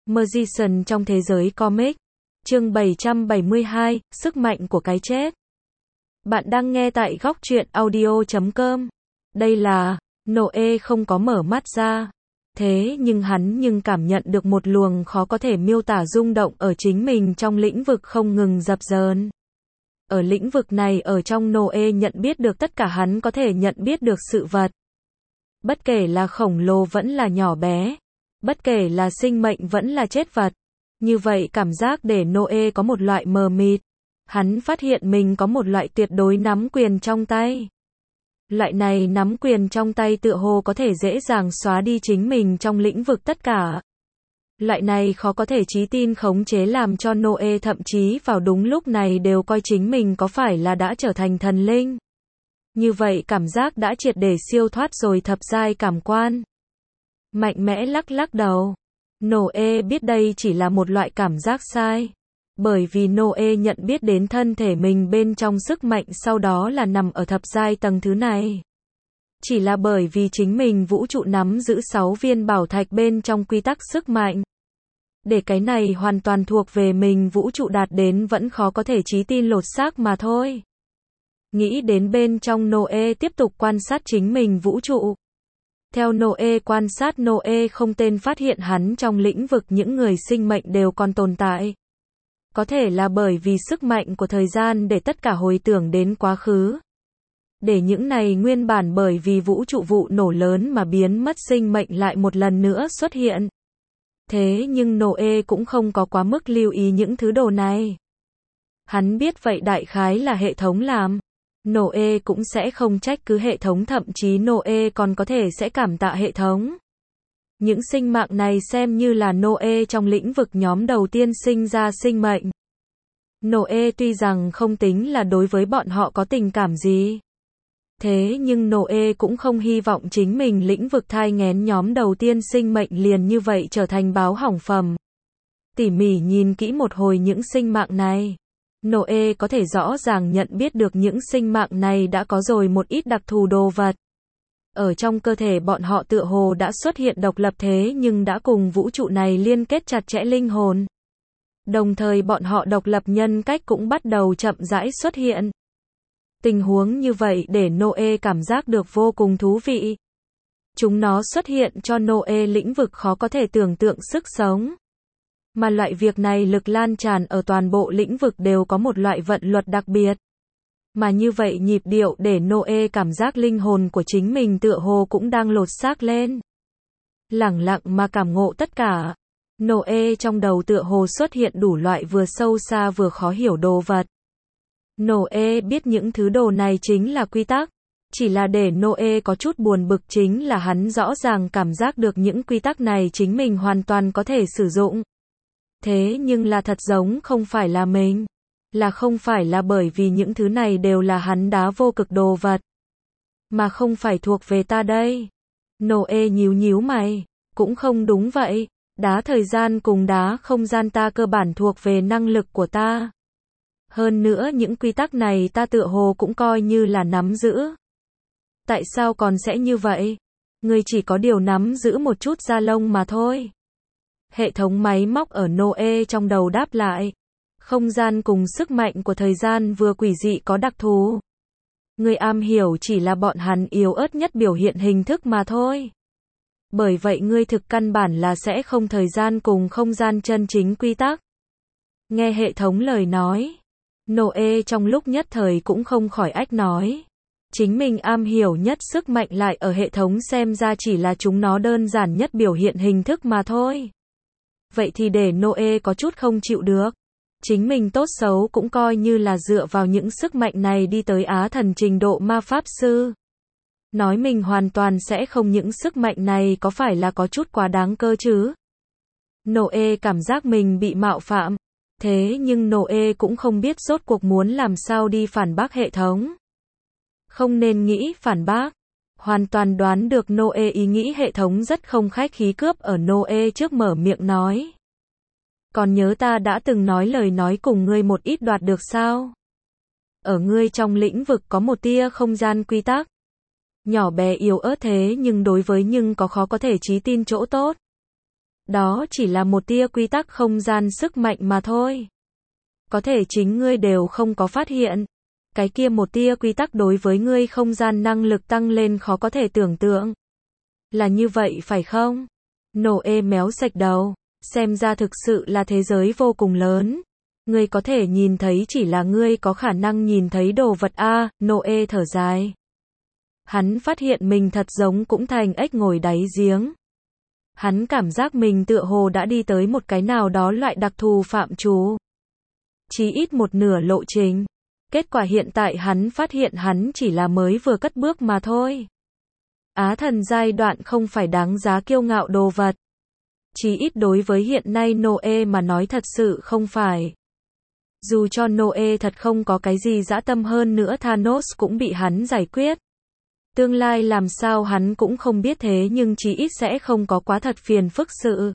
Magician trong thế giới comic. Chương 772, sức mạnh của cái chết. Bạn đang nghe tại góc truyện audio.com. Đây là, Noe không có mở mắt ra. Thế nhưng hắn cảm nhận được một luồng khó có thể miêu tả rung động ở chính mình trong lĩnh vực không ngừng dập dờn. Ở lĩnh vực này ở trong Noe nhận biết được tất cả hắn có thể nhận biết được sự vật. Bất kể là khổng lồ vẫn là nhỏ bé. Bất kể là sinh mệnh vẫn là chết vật. Như vậy cảm giác để Noe có một loại mờ mịt. Hắn phát hiện mình có một loại tuyệt đối nắm quyền trong tay. Loại này nắm quyền trong tay tựa hồ có thể dễ dàng xóa đi chính mình trong lĩnh vực tất cả. Loại này khó có thể trí tin khống chế làm cho Noe thậm chí vào đúng lúc này đều coi chính mình có phải là đã trở thành thần linh. Như vậy cảm giác đã triệt để siêu thoát rồi thập giai cảm quan. Mạnh mẽ lắc đầu. Noe biết đây chỉ là một loại cảm giác sai. Bởi vì Noe nhận biết đến thân thể mình bên trong sức mạnh sau đó là nằm ở thập giai tầng thứ này. Chỉ là bởi vì chính mình vũ trụ nắm giữ 6 viên bảo thạch bên trong quy tắc sức mạnh. Để cái này hoàn toàn thuộc về mình vũ trụ đạt đến vẫn khó có thể trí tin lột xác mà thôi. Nghĩ đến bên trong Noe tiếp tục quan sát chính mình vũ trụ. Theo Noe quan sát Noe không tên phát hiện hắn trong lĩnh vực những người sinh mệnh đều còn tồn tại. Có thể là bởi vì sức mạnh của thời gian để tất cả hồi tưởng đến quá khứ. Để những này nguyên bản bởi vì vũ trụ vụ nổ lớn mà biến mất sinh mệnh lại một lần nữa xuất hiện. Thế nhưng Noe cũng không có quá mức lưu ý những thứ đồ này. Hắn biết vậy đại khái là hệ thống làm. Noe cũng sẽ không trách cứ hệ thống, thậm chí Noe còn có thể sẽ cảm tạ hệ thống. Những sinh mạng này xem như là Noe trong lĩnh vực nhóm đầu tiên sinh ra sinh mệnh. Noe tuy rằng không tính là đối với bọn họ có tình cảm gì. Thế nhưng Noe cũng không hy vọng chính mình lĩnh vực thai nghén nhóm đầu tiên sinh mệnh liền như vậy trở thành báo hỏng phẩm. Tỉ mỉ nhìn kỹ một hồi những sinh mạng này. Noe có thể rõ ràng nhận biết được những sinh mạng này đã có rồi một ít đặc thù đồ vật. Ở trong cơ thể bọn họ tựa hồ đã xuất hiện độc lập thế nhưng đã cùng vũ trụ này liên kết chặt chẽ linh hồn. Đồng thời bọn họ độc lập nhân cách cũng bắt đầu chậm rãi xuất hiện. Tình huống như vậy để Noe cảm giác được vô cùng thú vị. Chúng nó xuất hiện cho Noe lĩnh vực khó có thể tưởng tượng sức sống. Mà loại việc này lực lan tràn ở toàn bộ lĩnh vực đều có một loại vận luật đặc biệt. Mà như vậy nhịp điệu để Noe cảm giác linh hồn của chính mình tựa hồ cũng đang lột xác lên. Lẳng lặng mà cảm ngộ tất cả. Noe trong đầu tựa hồ xuất hiện đủ loại vừa sâu xa vừa khó hiểu đồ vật. Noe biết những thứ đồ này chính là quy tắc. Chỉ là để Noe có chút buồn bực chính là hắn rõ ràng cảm giác được những quy tắc này chính mình hoàn toàn có thể sử dụng. Thế nhưng là thật giống không phải là mình. Là không phải là bởi vì những thứ này đều là hắn đá vô cực đồ vật. Mà không phải thuộc về ta đây. Noe nhíu mày. Cũng không đúng vậy. Đá thời gian cùng đá không gian ta cơ bản thuộc về năng lực của ta. Hơn nữa những quy tắc này ta tựa hồ cũng coi như là nắm giữ. Tại sao còn sẽ như vậy? Ngươi chỉ có điều nắm giữ một chút da lông mà thôi. Hệ thống máy móc ở Noe trong đầu đáp lại. Không gian cùng sức mạnh của thời gian vừa quỷ dị có đặc thù. Ngươi am hiểu chỉ là bọn hắn yếu ớt nhất biểu hiện hình thức mà thôi. Bởi vậy ngươi thực căn bản là sẽ không thời gian cùng không gian chân chính quy tắc. Nghe hệ thống lời nói. Noe trong lúc nhất thời cũng không khỏi ách nói. Chính mình am hiểu nhất sức mạnh lại ở hệ thống xem ra chỉ là chúng nó đơn giản nhất biểu hiện hình thức mà thôi. Vậy thì để Noe có chút không chịu được. Chính mình tốt xấu cũng coi như là dựa vào những sức mạnh này đi tới Á thần trình độ ma pháp sư. Nói mình hoàn toàn sẽ không những sức mạnh này có phải là có chút quá đáng cơ chứ? Noe cảm giác mình bị mạo phạm. Thế nhưng Noe cũng không biết rốt cuộc muốn làm sao đi phản bác hệ thống. Không nên nghĩ phản bác. Hoàn toàn đoán được Noe ý nghĩ hệ thống rất không khách khí cướp ở Noe trước mở miệng nói. Còn nhớ ta đã từng nói lời nói cùng ngươi một ít đoạt được sao? Ở ngươi trong lĩnh vực có một tia không gian quy tắc. Nhỏ bé yếu ớt thế nhưng đối với nhưng có khó có thể trí tin chỗ tốt. Đó chỉ là một tia quy tắc không gian sức mạnh mà thôi. Có thể chính ngươi đều không có phát hiện. Cái kia một tia quy tắc đối với ngươi không gian năng lực tăng lên khó có thể tưởng tượng. Là như vậy phải không? Noe méo sạch đầu. Xem ra thực sự là thế giới vô cùng lớn. Ngươi có thể nhìn thấy chỉ là ngươi có khả năng nhìn thấy đồ vật a. Noe thở dài. Hắn phát hiện mình thật giống cũng thành ếch ngồi đáy giếng. Hắn cảm giác mình tựa hồ đã đi tới một cái nào đó loại đặc thù phạm trù. Chí ít một nửa lộ trình. Kết quả hiện tại hắn phát hiện hắn chỉ là mới vừa cất bước mà thôi. Á thần giai đoạn không phải đáng giá kiêu ngạo đồ vật. Chí ít đối với hiện nay Noe mà nói thật sự không phải. Dù cho Noe thật không có cái gì dã tâm hơn nữa Thanos cũng bị hắn giải quyết. Tương lai làm sao hắn cũng không biết thế nhưng chí ít sẽ không có quá thật phiền phức sự.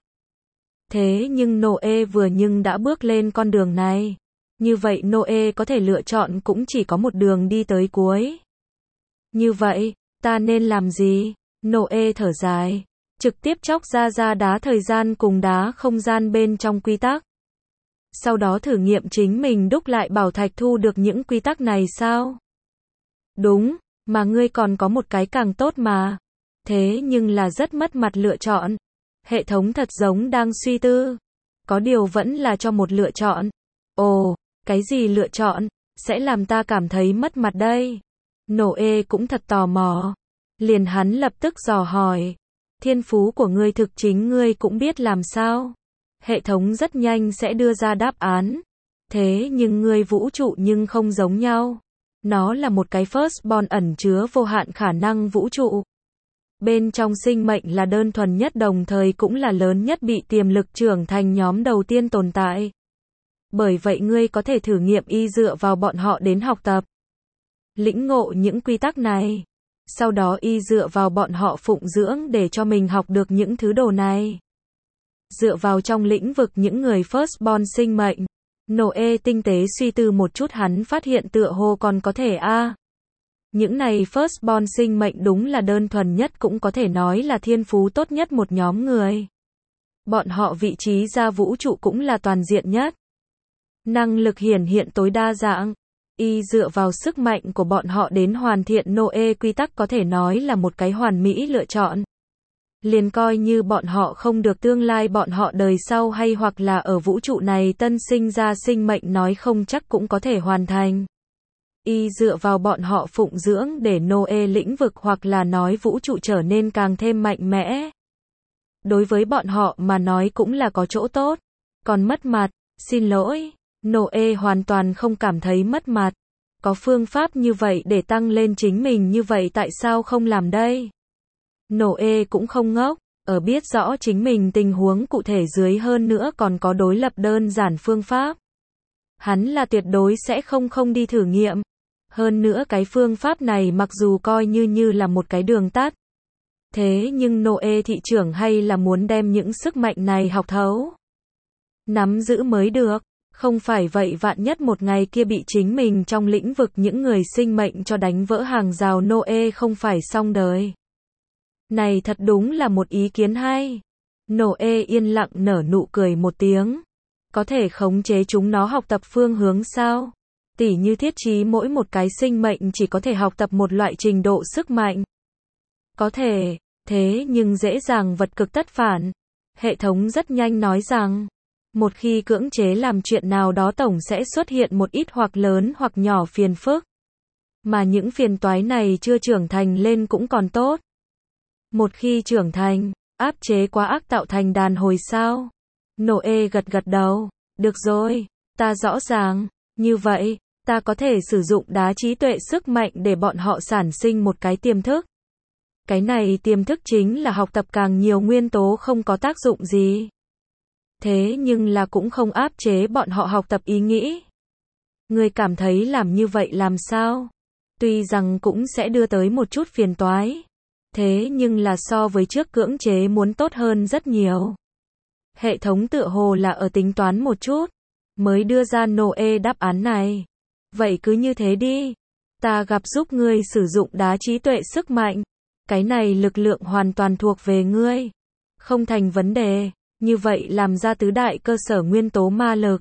Thế nhưng Noe vừa nhưng đã bước lên con đường này. Như vậy Noe có thể lựa chọn cũng chỉ có một đường đi tới cuối. Như vậy, ta nên làm gì? Noe thở dài. Trực tiếp chóc ra đá thời gian cùng đá không gian bên trong quy tắc. Sau đó thử nghiệm chính mình đúc lại bảo thạch thu được những quy tắc này sao? Đúng, mà ngươi còn có một cái càng tốt mà. Thế nhưng là rất mất mặt lựa chọn. Hệ thống thật giống đang suy tư. Có điều vẫn là cho một lựa chọn. Ồ, cái gì lựa chọn, sẽ làm ta cảm thấy mất mặt đây? Noe cũng thật tò mò. Liền hắn lập tức dò hỏi. Thiên phú của ngươi thực chính ngươi cũng biết làm sao? Hệ thống rất nhanh sẽ đưa ra đáp án. Thế nhưng ngươi vũ trụ nhưng không giống nhau. Nó là một cái firstborn ẩn chứa vô hạn khả năng vũ trụ. Bên trong sinh mệnh là đơn thuần nhất đồng thời cũng là lớn nhất bị tiềm lực trưởng thành nhóm đầu tiên tồn tại. Bởi vậy ngươi có thể thử nghiệm y dựa vào bọn họ đến học tập. Lĩnh ngộ những quy tắc này. Sau đó y dựa vào bọn họ phụng dưỡng để cho mình học được những thứ đồ này. Dựa vào trong lĩnh vực những người firstborn sinh mệnh. Noe tinh tế suy tư một chút hắn phát hiện tựa hồ còn có thể những này firstborn sinh mệnh đúng là đơn thuần nhất cũng có thể nói là thiên phú tốt nhất một nhóm người. Bọn họ vị trí ra vũ trụ cũng là toàn diện nhất. Năng lực hiển hiện tối đa dạng. Y dựa vào sức mạnh của bọn họ đến hoàn thiện Noe quy tắc có thể nói là một cái hoàn mỹ lựa chọn. Liền coi như bọn họ không được tương lai bọn họ đời sau hay hoặc là ở vũ trụ này tân sinh ra sinh mệnh nói không chắc cũng có thể hoàn thành. Y dựa vào bọn họ phụng dưỡng để Noe lĩnh vực hoặc là nói vũ trụ trở nên càng thêm mạnh mẽ. Đối với bọn họ mà nói cũng là có chỗ tốt. Còn mất mặt, xin lỗi, Noe hoàn toàn không cảm thấy mất mặt. Có phương pháp như vậy để tăng lên chính mình như vậy tại sao không làm đây? Noe cũng không ngốc, ở biết rõ chính mình tình huống cụ thể dưới hơn nữa còn có đối lập đơn giản phương pháp. Hắn là tuyệt đối sẽ không đi thử nghiệm. Hơn nữa cái phương pháp này mặc dù coi như là một cái đường tắt. Thế nhưng Noe thị trưởng hay là muốn đem những sức mạnh này học thấu. Nắm giữ mới được. Không phải vậy vạn nhất một ngày kia bị chính mình trong lĩnh vực những người sinh mệnh cho đánh vỡ hàng rào Noe không phải xong đời. Này thật đúng là một ý kiến hay. Noe yên lặng nở nụ cười một tiếng. Có thể khống chế chúng nó học tập phương hướng sao? Tỉ như thiết trí mỗi một cái sinh mệnh chỉ có thể học tập một loại trình độ sức mạnh. Có thể, thế nhưng dễ dàng vật cực tất phản. Hệ thống rất nhanh nói rằng, một khi cưỡng chế làm chuyện nào đó tổng sẽ xuất hiện một ít hoặc lớn hoặc nhỏ phiền phức. Mà những phiền toái này chưa trưởng thành lên cũng còn tốt. Một khi trưởng thành, áp chế quá ác tạo thành đàn hồi sao? Noe gật đầu. Được rồi, ta rõ ràng. Như vậy, ta có thể sử dụng đá trí tuệ sức mạnh để bọn họ sản sinh một cái tiềm thức. Cái này tiềm thức chính là học tập càng nhiều nguyên tố không có tác dụng gì. Thế nhưng là cũng không áp chế bọn họ học tập ý nghĩ. Ngươi cảm thấy làm như vậy làm sao? Tuy rằng cũng sẽ đưa tới một chút phiền toái. Thế nhưng là so với trước cưỡng chế muốn tốt hơn rất nhiều. Hệ thống tựa hồ là ở tính toán một chút. Mới đưa ra Noe đáp án này. Vậy cứ như thế đi. Ta gặp giúp ngươi sử dụng đá trí tuệ sức mạnh. Cái này lực lượng hoàn toàn thuộc về ngươi. Không thành vấn đề. Như vậy làm ra tứ đại cơ sở nguyên tố ma lực.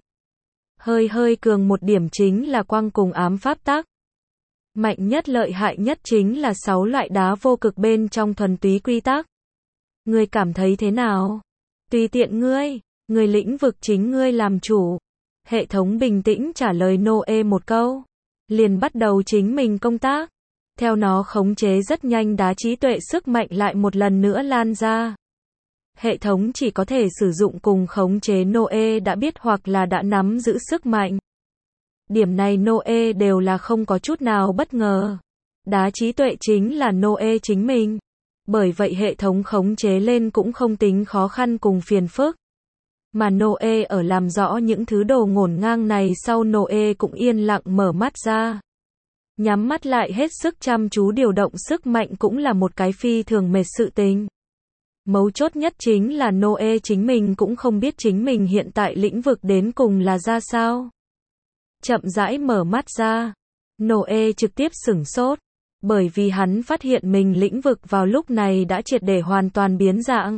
Hơi cường một điểm chính là quang cùng ám pháp tắc. Mạnh nhất lợi hại nhất chính là 6 loại đá vô cực bên trong thuần túy quy tắc. Ngươi cảm thấy thế nào? Tùy tiện ngươi, người lĩnh vực chính ngươi làm chủ. Hệ thống bình tĩnh trả lời Noe một câu. Liền bắt đầu chính mình công tác. Theo nó khống chế rất nhanh đá trí tuệ sức mạnh lại một lần nữa lan ra. Hệ thống chỉ có thể sử dụng cùng khống chế Noe đã biết hoặc là đã nắm giữ sức mạnh. Điểm này Noe đều là không có chút nào bất ngờ. Đá trí tuệ chính là Noe chính mình. Bởi vậy hệ thống khống chế lên cũng không tính khó khăn cùng phiền phức. Mà Noe ở làm rõ những thứ đồ ngổn ngang này sau Noe cũng yên lặng mở mắt ra. Nhắm mắt lại hết sức chăm chú điều động sức mạnh cũng là một cái phi thường mệt sự tình. Mấu chốt nhất chính là Noe chính mình cũng không biết chính mình hiện tại lĩnh vực đến cùng là ra sao. Chậm rãi mở mắt ra. Noe trực tiếp sửng sốt. Bởi vì hắn phát hiện mình lĩnh vực vào lúc này đã triệt để hoàn toàn biến dạng.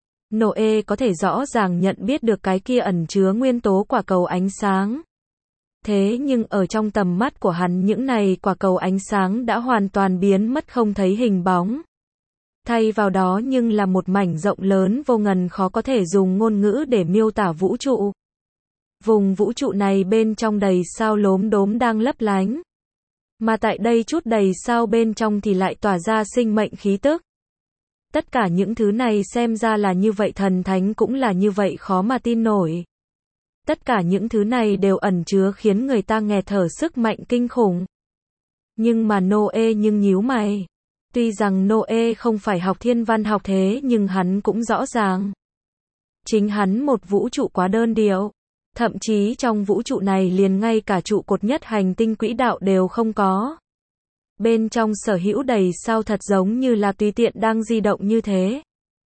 Noe có thể rõ ràng nhận biết được cái kia ẩn chứa nguyên tố quả cầu ánh sáng. Thế nhưng ở trong tầm mắt của hắn những này quả cầu ánh sáng đã hoàn toàn biến mất không thấy hình bóng. Thay vào đó nhưng là một mảnh rộng lớn vô ngần khó có thể dùng ngôn ngữ để miêu tả vũ trụ. Vùng vũ trụ này bên trong đầy sao lốm đốm đang lấp lánh. Mà tại đây chút đầy sao bên trong thì lại tỏa ra sinh mệnh khí tức. Tất cả những thứ này xem ra là như vậy thần thánh cũng là như vậy khó mà tin nổi. Tất cả những thứ này đều ẩn chứa khiến người ta nghẹt thở sức mạnh kinh khủng. Nhưng mà Noe nhưng nhíu mày. Tuy rằng Noe không phải học thiên văn học thế nhưng hắn cũng rõ ràng. Chính hắn một vũ trụ quá đơn điệu. Thậm chí trong vũ trụ này liền ngay cả trụ cột nhất hành tinh quỹ đạo đều không có. Bên trong sở hữu đầy sao thật giống như là tùy tiện đang di động như thế.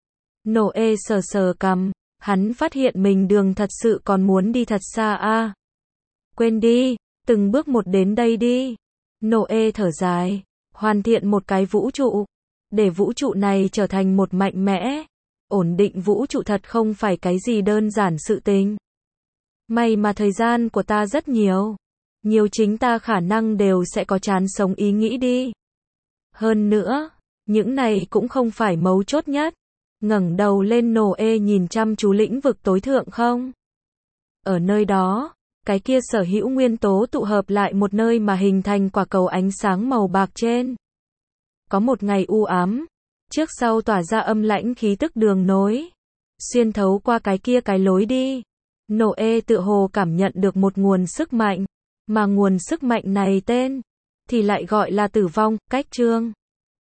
Noe sờ sờ cằm, hắn phát hiện mình đường thật sự còn muốn đi thật xa a. Quên đi, từng bước một đến đây đi. Noe thở dài, hoàn thiện một cái vũ trụ, để vũ trụ này trở thành một mạnh mẽ, ổn định vũ trụ thật không phải cái gì đơn giản sự tình. May mà thời gian của ta rất nhiều. Nhiều chính ta khả năng đều sẽ có chán sống ý nghĩ đi. Hơn nữa, những này cũng không phải mấu chốt nhất. Ngẩng đầu lên Noe nhìn chăm chú lĩnh vực tối thượng không? Ở nơi đó, cái kia sở hữu nguyên tố tụ hợp lại một nơi mà hình thành quả cầu ánh sáng màu bạc trên. Có một ngày u ám, trước sau tỏa ra âm lãnh khí tức đường nối. Xuyên thấu qua cái kia cái lối đi. Noe tự hồ cảm nhận được một nguồn sức mạnh. Mà nguồn sức mạnh này tên thì lại gọi là tử vong, cách chương.